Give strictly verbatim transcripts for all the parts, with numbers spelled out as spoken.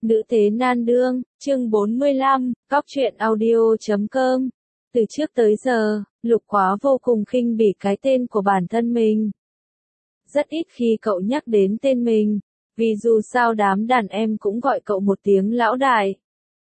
Nữ thế nan đương, chương bốn mươi lăm, cóc truyện audio chấm com. Từ trước tới giờ, Lục Quá vô cùng khinh bỉ cái tên của bản thân mình. Rất ít khi cậu nhắc đến tên mình, vì dù sao đám đàn em cũng gọi cậu một tiếng lão đại.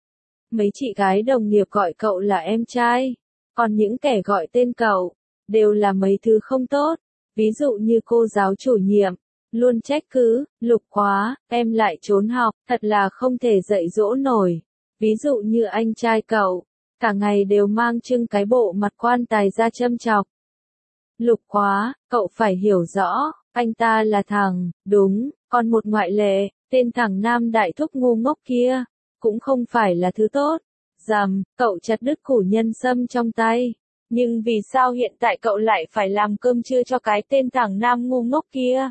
Mấy chị gái đồng nghiệp gọi cậu là em trai, còn những kẻ gọi tên cậu, đều là mấy thứ không tốt, ví dụ như cô giáo chủ nhiệm. Luôn trách cứ, Lục Quá, em lại trốn học, thật là không thể dạy dỗ nổi. Ví dụ như anh trai cậu, cả ngày đều mang trưng cái bộ mặt quan tài ra châm chọc. Lục Quá, cậu phải hiểu rõ, anh ta là thằng, đúng, còn một ngoại lệ, tên thằng nam đại thúc ngu ngốc kia, cũng không phải là thứ tốt. Dầm, cậu chặt đứt củ nhân sâm trong tay. Nhưng vì sao hiện tại cậu lại phải làm cơm trưa cho cái tên thằng nam ngu ngốc kia?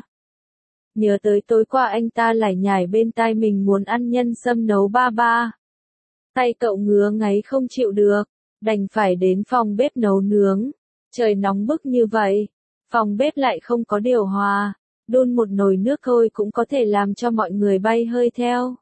Nhớ tới tối qua anh ta lải nhải bên tai mình muốn ăn nhân sâm nấu ba ba. Tay cậu ngứa ngáy không chịu được, đành phải đến phòng bếp nấu nướng. Trời nóng bức như vậy, phòng bếp lại không có điều hòa, đun một nồi nước thôi cũng có thể làm cho mọi người bay hơi theo.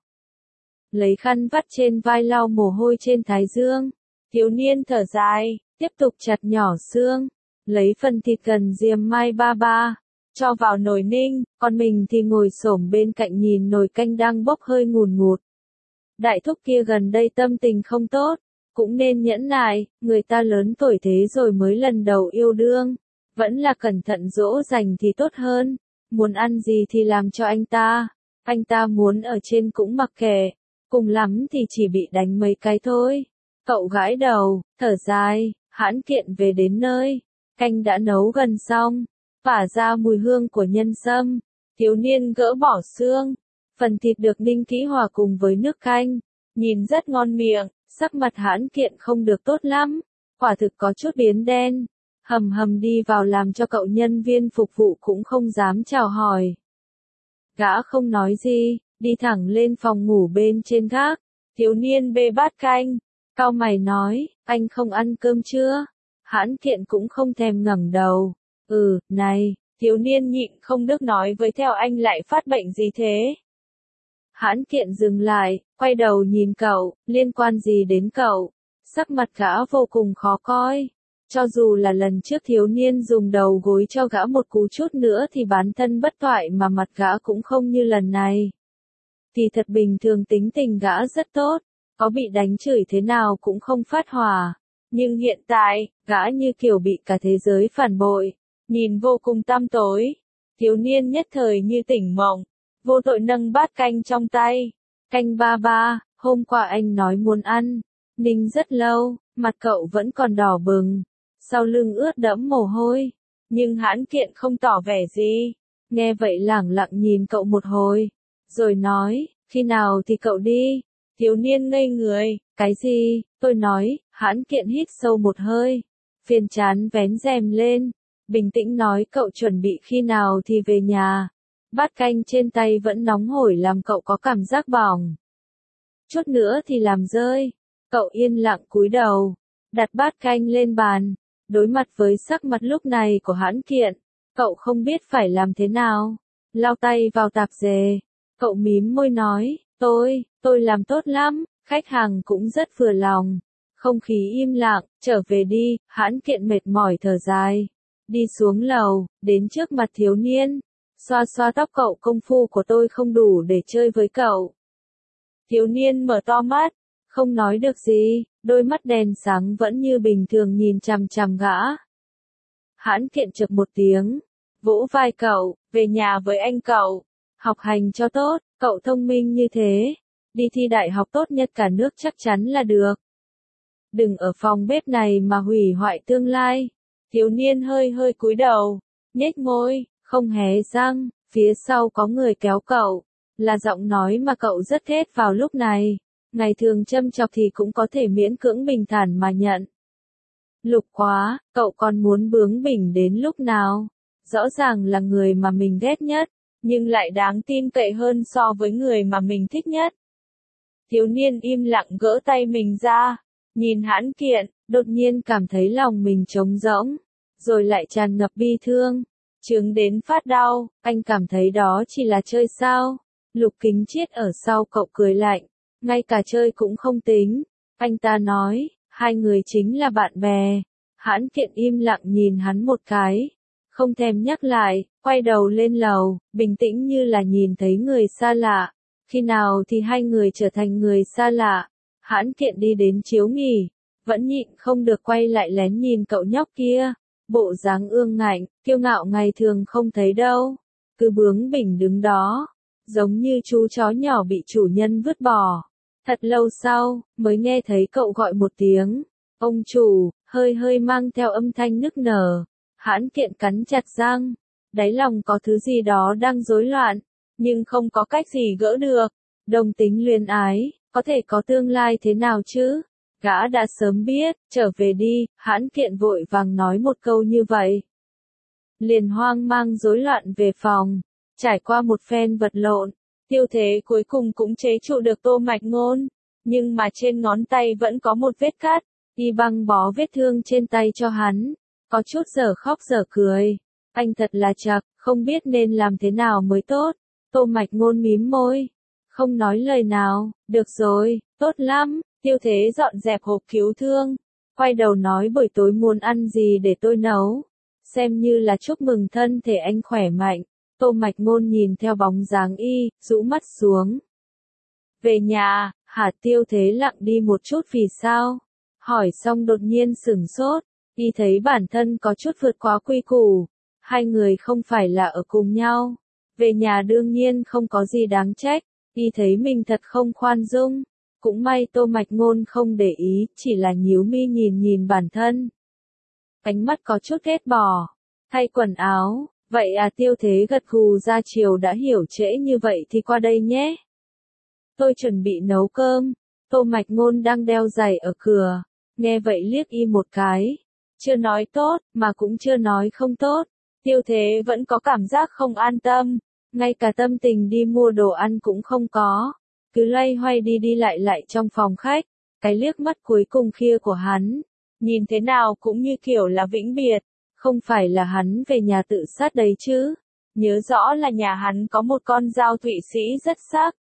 Lấy khăn vắt trên vai lau mồ hôi trên thái dương, thiếu niên thở dài, tiếp tục chặt nhỏ xương, lấy phần thịt cần diềm mai ba ba, cho vào nồi ninh, còn mình thì ngồi xổm bên cạnh nhìn nồi canh đang bốc hơi ngùn ngụt. Đại thúc kia gần đây tâm tình không tốt, cũng nên nhẫn nại, người ta lớn tuổi thế rồi mới lần đầu yêu đương, vẫn là cẩn thận dỗ dành thì tốt hơn, muốn ăn gì thì làm cho anh ta, anh ta muốn ở trên cũng mặc kệ, cùng lắm thì chỉ bị đánh mấy cái thôi. Cậu gãi đầu, thở dài, hãn kiện về đến nơi, canh đã nấu gần xong. Phả ra mùi hương của nhân sâm, thiếu niên gỡ bỏ xương, phần thịt được ninh kỹ hòa cùng với nước canh, nhìn rất ngon miệng, sắc mặt hãn kiện không được tốt lắm, quả thực có chút biến đen, hầm hầm đi vào làm cho cậu nhân viên phục vụ cũng không dám chào hỏi. Gã không nói gì, đi thẳng lên phòng ngủ bên trên gác, thiếu niên bê bát canh, cau mày nói, anh không ăn cơm chưa? Hãn kiện cũng không thèm ngẩng đầu. Ừ, này, thiếu niên nhịn không được nói với theo anh lại phát bệnh gì thế? Hãn kiện dừng lại, quay đầu nhìn cậu, liên quan gì đến cậu? Sắc mặt gã vô cùng khó coi. Cho dù là lần trước thiếu niên dùng đầu gối cho gã một cú chút nữa thì bán thân bất toại mà mặt gã cũng không như lần này. Thì thật bình thường tính tình gã rất tốt, có bị đánh chửi thế nào cũng không phát hỏa. Nhưng hiện tại, gã như kiểu bị cả thế giới phản bội. Nhìn vô cùng tăm tối, thiếu niên nhất thời như tỉnh mộng, vô tội nâng bát canh trong tay. Canh ba ba, hôm qua anh nói muốn ăn, ninh rất lâu, mặt cậu vẫn còn đỏ bừng, sau lưng ướt đẫm mồ hôi, nhưng hãn kiện không tỏ vẻ gì, nghe vậy lẳng lặng nhìn cậu một hồi, rồi nói, khi nào thì cậu đi, thiếu niên ngây người, cái gì, tôi nói, hãn kiện hít sâu một hơi, phiền chán vén rèm lên. Bình tĩnh nói cậu chuẩn bị khi nào thì về nhà. Bát canh trên tay vẫn nóng hổi làm cậu có cảm giác bỏng. Chút nữa thì làm rơi. Cậu yên lặng cúi đầu, đặt bát canh lên bàn, đối mặt với sắc mặt lúc này của hãn kiện. Cậu không biết phải làm thế nào. Lau tay vào tạp dề. Cậu mím môi nói, tôi, tôi làm tốt lắm, khách hàng cũng rất vừa lòng. Không khí im lặng, trở về đi, hãn kiện mệt mỏi thở dài. Đi xuống lầu, đến trước mặt thiếu niên, xoa xoa tóc cậu, công phu của tôi không đủ để chơi với cậu. Thiếu niên mở to mắt, không nói được gì, đôi mắt đèn sáng vẫn như bình thường nhìn chằm chằm gã. Hãn kiện chực một tiếng, vỗ vai cậu, về nhà với anh cậu, học hành cho tốt, cậu thông minh như thế, đi thi đại học tốt nhất cả nước chắc chắn là được. Đừng ở phòng bếp này mà hủy hoại tương lai. Thiếu niên hơi hơi cúi đầu, nhếch môi, không hé răng, phía sau có người kéo cậu, là giọng nói mà cậu rất ghét vào lúc này, ngày thường châm chọc thì cũng có thể miễn cưỡng bình thản mà nhận. Lục Quá, cậu còn muốn bướng bỉnh đến lúc nào? Rõ ràng là người mà mình ghét nhất, nhưng lại đáng tin cậy hơn so với người mà mình thích nhất. Thiếu niên im lặng gỡ tay mình ra, nhìn hãn kiện, đột nhiên cảm thấy lòng mình trống rỗng, rồi lại tràn ngập bi thương, chứng đến phát đau, anh cảm thấy đó chỉ là chơi sao? Lục Kính Chiết ở sau cậu cười lạnh, ngay cả chơi cũng không tính. Anh ta nói, hai người chính là bạn bè. Hãn Kiện im lặng nhìn hắn một cái, không thèm nhắc lại, quay đầu lên lầu, bình tĩnh như là nhìn thấy người xa lạ. Khi nào thì hai người trở thành người xa lạ? Hãn Kiện đi đến chiếu nghỉ, vẫn nhịn không được quay lại lén nhìn cậu nhóc kia. Bộ dáng ương ngạnh, kiêu ngạo ngày thường không thấy đâu. Cứ bướng bỉnh đứng đó, giống như chú chó nhỏ bị chủ nhân vứt bỏ. Thật lâu sau, mới nghe thấy cậu gọi một tiếng. Ông chủ, hơi hơi mang theo âm thanh nức nở. Hãn Kiện cắn chặt răng. Đáy lòng có thứ gì đó đang rối loạn, nhưng không có cách gì gỡ được. Đồng tính luyến ái, có thể có tương lai thế nào chứ? Gã đã sớm biết, trở về đi, Hãn Kiện vội vàng nói một câu như vậy. Liền hoang mang rối loạn về phòng, trải qua một phen vật lộn, Tiêu Thế cuối cùng cũng chế trụ được Tô Mạch Ngôn, nhưng mà trên ngón tay vẫn có một vết cắt, y băng bó vết thương trên tay cho hắn, có chút dở khóc dở cười. Anh thật là chật, không biết nên làm thế nào mới tốt. Tô Mạch Ngôn mím môi, không nói lời nào. Được rồi, tốt lắm. Tiêu Thế dọn dẹp hộp cứu thương, quay đầu nói buổi tối muốn ăn gì để tôi nấu, xem như là chúc mừng thân thể anh khỏe mạnh. Tô Mạch Ngôn nhìn theo bóng dáng y, rũ mắt xuống. Về nhà, hả? Tiêu Thế lặng đi một chút. Vì sao? Hỏi xong đột nhiên sửng sốt, y thấy bản thân có chút vượt quá quy củ. Hai người không phải là ở cùng nhau. Về nhà đương nhiên không có gì đáng trách, y thấy mình thật không khoan dung. Cũng may Tô Mạch Ngôn không để ý, chỉ là nhíu mi nhìn nhìn bản thân. Ánh mắt có chút ghét bỏ. Thay quần áo, vậy à? Tiêu Thế gật gù ra chiều đã hiểu trễ như vậy thì qua đây nhé. Tôi chuẩn bị nấu cơm. Tô Mạch Ngôn đang đeo giày ở cửa, nghe vậy liếc y một cái. Chưa nói tốt, mà cũng chưa nói không tốt. Tiêu Thế vẫn có cảm giác không an tâm, ngay cả tâm tình đi mua đồ ăn cũng không có. Cứ loay hoay đi đi lại lại trong phòng khách, cái liếc mắt cuối cùng kia của hắn, nhìn thế nào cũng như kiểu là vĩnh biệt, không phải là hắn về nhà tự sát đấy chứ. Nhớ rõ là nhà hắn có một con dao Thụy Sĩ rất sắc.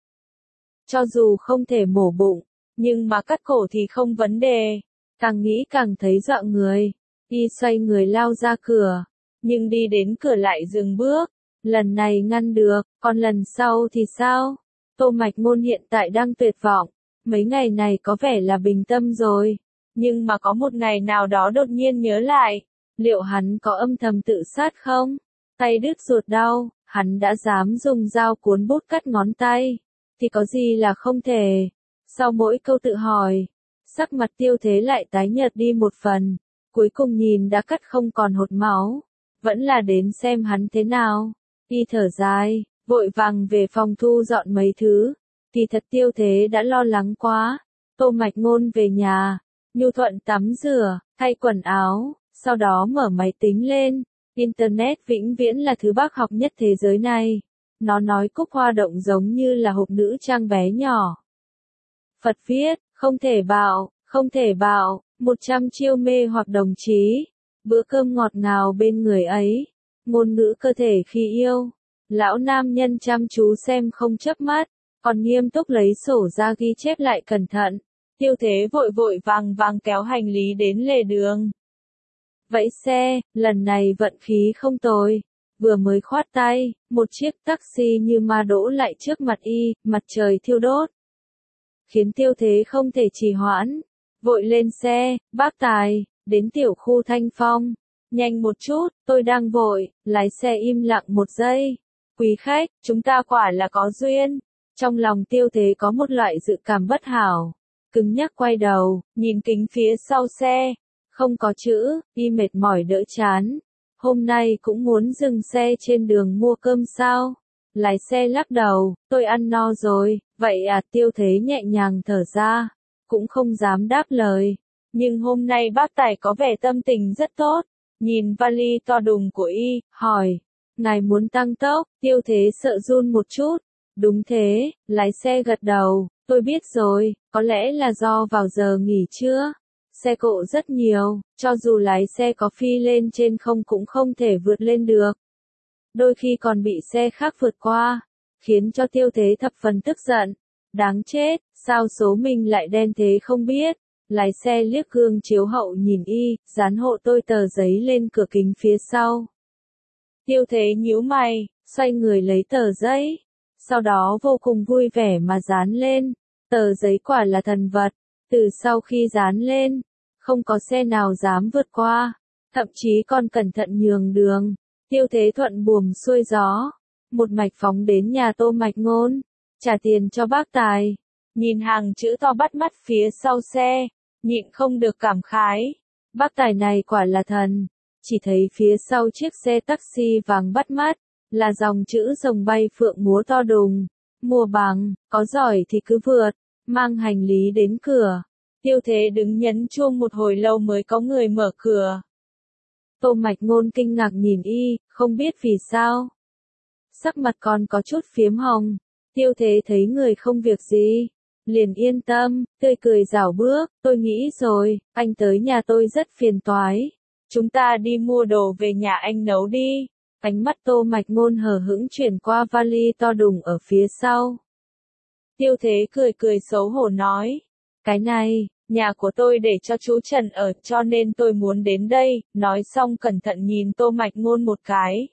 Cho dù không thể mổ bụng, nhưng mà cắt cổ thì không vấn đề. Càng nghĩ càng thấy dọa người, y xoay người lao ra cửa, nhưng đi đến cửa lại dừng bước. Lần này ngăn được, còn lần sau thì sao? Tô Mạch Ngôn hiện tại đang tuyệt vọng, mấy ngày này có vẻ là bình tâm rồi, nhưng mà có một ngày nào đó đột nhiên nhớ lại, liệu hắn có âm thầm tự sát không? Tay đứt ruột đau, hắn đã dám dùng dao cuốn bút cắt ngón tay, thì có gì là không thể? Sau mỗi câu tự hỏi, sắc mặt Tiêu Thế lại tái nhợt đi một phần, cuối cùng nhìn đã cắt không còn hột máu, vẫn là đến xem hắn thế nào. Y thở dài, vội vàng về phòng thu dọn mấy thứ. Kỳ thật Tiêu Thế đã lo lắng quá. Tô Mạch Ngôn về nhà, nhu thuận tắm rửa, thay quần áo, sau đó mở máy tính lên. Internet vĩnh viễn là thứ bác học nhất thế giới này. Nó nói Cúc Hoa Động giống như là hộp nữ trang bé nhỏ. Phật viết, không thể bạo, không thể bạo, một trăm chiêu mê hoặc đồng chí. Bữa cơm ngọt ngào bên người ấy. Ngôn ngữ cơ thể khi yêu. Lão nam nhân chăm chú xem không chớp mắt, còn nghiêm túc lấy sổ ra ghi chép lại cẩn thận. Tiêu Thế vội vội vàng vàng kéo hành lý đến lề đường. Vẫy xe, lần này vận khí không tồi. Vừa mới khoát tay, một chiếc taxi như ma đỗ lại trước mặt y, mặt trời thiêu đốt. Khiến Tiêu Thế không thể trì hoãn. Vội lên xe, bác tài, đến tiểu khu Thanh Phong. Nhanh một chút, tôi đang vội. Lái xe im lặng một giây. Quý khách, chúng ta quả là có duyên. Trong lòng Tiêu Thế có một loại dự cảm bất hảo. Cứng nhắc quay đầu, nhìn kính phía sau xe. Không có chữ, y mệt mỏi đỡ chán. Hôm nay cũng muốn dừng xe trên đường mua cơm sao? Lái xe lắc đầu, tôi ăn no rồi. Vậy à? Tiêu Thế nhẹ nhàng thở ra, cũng không dám đáp lời. Nhưng hôm nay bác tài có vẻ tâm tình rất tốt. Nhìn vali to đùng của y, hỏi. Ngài muốn tăng tốc? Tiêu Thế sợ run một chút. Đúng thế, lái xe gật đầu. Tôi biết rồi, có lẽ là do vào giờ nghỉ trưa. Xe cộ rất nhiều, cho dù lái xe có phi lên trên không cũng không thể vượt lên được. Đôi khi còn bị xe khác vượt qua, khiến cho Tiêu Thế thập phần tức giận. Đáng chết, sao số mình lại đen thế không biết. Lái xe liếc gương chiếu hậu nhìn y, dán hộ tôi tờ giấy lên cửa kính phía sau. Tiêu Thế nhíu mày, xoay người lấy tờ giấy. Sau đó vô cùng vui vẻ mà dán lên. Tờ giấy quả là thần vật. Từ sau khi dán lên, không có xe nào dám vượt qua. Thậm chí còn cẩn thận nhường đường. Tiêu Thế thuận buồm xuôi gió. Một mạch phóng đến nhà Tô Mạch Ngôn. Trả tiền cho bác tài. Nhìn hàng chữ to bắt mắt phía sau xe. Nhịn không được cảm khái. Bác tài này quả là thần. Chỉ thấy phía sau chiếc xe taxi vàng bắt mắt. Là dòng chữ rồng bay phượng múa to đùng. Mua bằng, có giỏi thì cứ vượt. Mang hành lý đến cửa. Tiêu Thế đứng nhấn chuông một hồi lâu mới có người mở cửa. Tô Mạch Ngôn kinh ngạc nhìn y, không biết vì sao. Sắc mặt còn có chút phiếm hồng. Tiêu Thế thấy người không việc gì. Liền yên tâm, tươi cười rảo bước, tôi nghĩ rồi, anh tới nhà tôi rất phiền toái. Chúng ta đi mua đồ về nhà anh nấu đi. Ánh mắt Tô Mạch Ngôn hờ hững chuyển qua vali to đùng ở phía sau. Tiêu Thế cười cười xấu hổ nói. Cái này, nhà của tôi để cho chú Trần ở cho nên tôi muốn đến đây, nói xong cẩn thận nhìn Tô Mạch Ngôn một cái.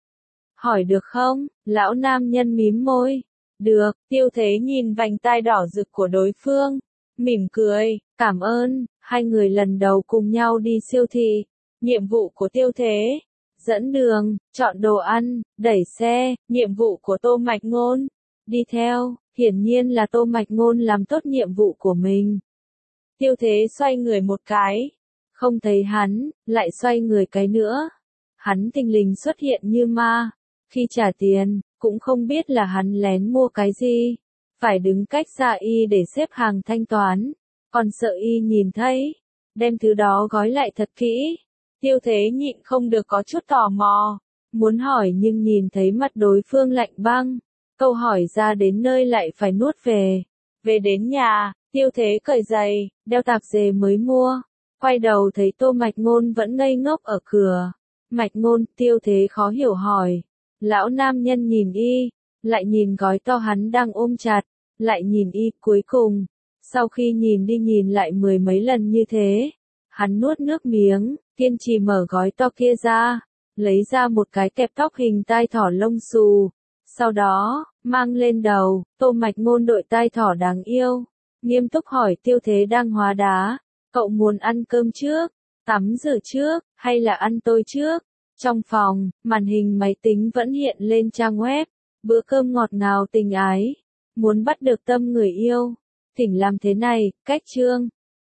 Hỏi được không? Lão nam nhân mím môi. Được, Tiêu Thế nhìn vành tai đỏ rực của đối phương. Mỉm cười, cảm ơn, hai người lần đầu cùng nhau đi siêu thị. Nhiệm vụ của Tiêu Thế. Dẫn đường, chọn đồ ăn, đẩy xe, nhiệm vụ của Tô Mạch Ngôn. Đi theo, hiển nhiên là Tô Mạch Ngôn làm tốt nhiệm vụ của mình. Tiêu Thế xoay người một cái. Không thấy hắn, lại xoay người cái nữa. Hắn thình lình xuất hiện như ma. Khi trả tiền, cũng không biết là hắn lén mua cái gì. Phải đứng cách xa y để xếp hàng thanh toán. Còn sợ y nhìn thấy. Đem thứ đó gói lại thật kỹ. Tiêu Thế nhịn không được có chút tò mò. Muốn hỏi nhưng nhìn thấy mặt đối phương lạnh băng. Câu hỏi ra đến nơi lại phải nuốt về. Về đến nhà, Tiêu Thế cởi giày, đeo tạp dề mới mua. Quay đầu thấy Tô Mạch Ngôn vẫn ngây ngốc ở cửa. Mạch Ngôn, Tiêu Thế khó hiểu hỏi. Lão nam nhân nhìn y, lại nhìn gói to hắn đang ôm chặt, lại nhìn y cuối cùng. Sau khi nhìn đi nhìn lại mười mấy lần như thế, hắn nuốt nước miếng, kiên trì mở gói to kia ra, lấy ra một cái kẹp tóc hình tai thỏ lông xù. Sau đó, mang lên đầu, Tô Mạch Ngôn đội tai thỏ đáng yêu. Nghiêm túc hỏi Tiêu Thế đang hóa đá. Cậu muốn ăn cơm trước, tắm rửa trước, hay là ăn tôi trước? Trong phòng, màn hình máy tính vẫn hiện lên trang web. Bữa cơm ngọt ngào tình ái. Muốn bắt được tâm người yêu. Thỉnh làm thế này, cách chương.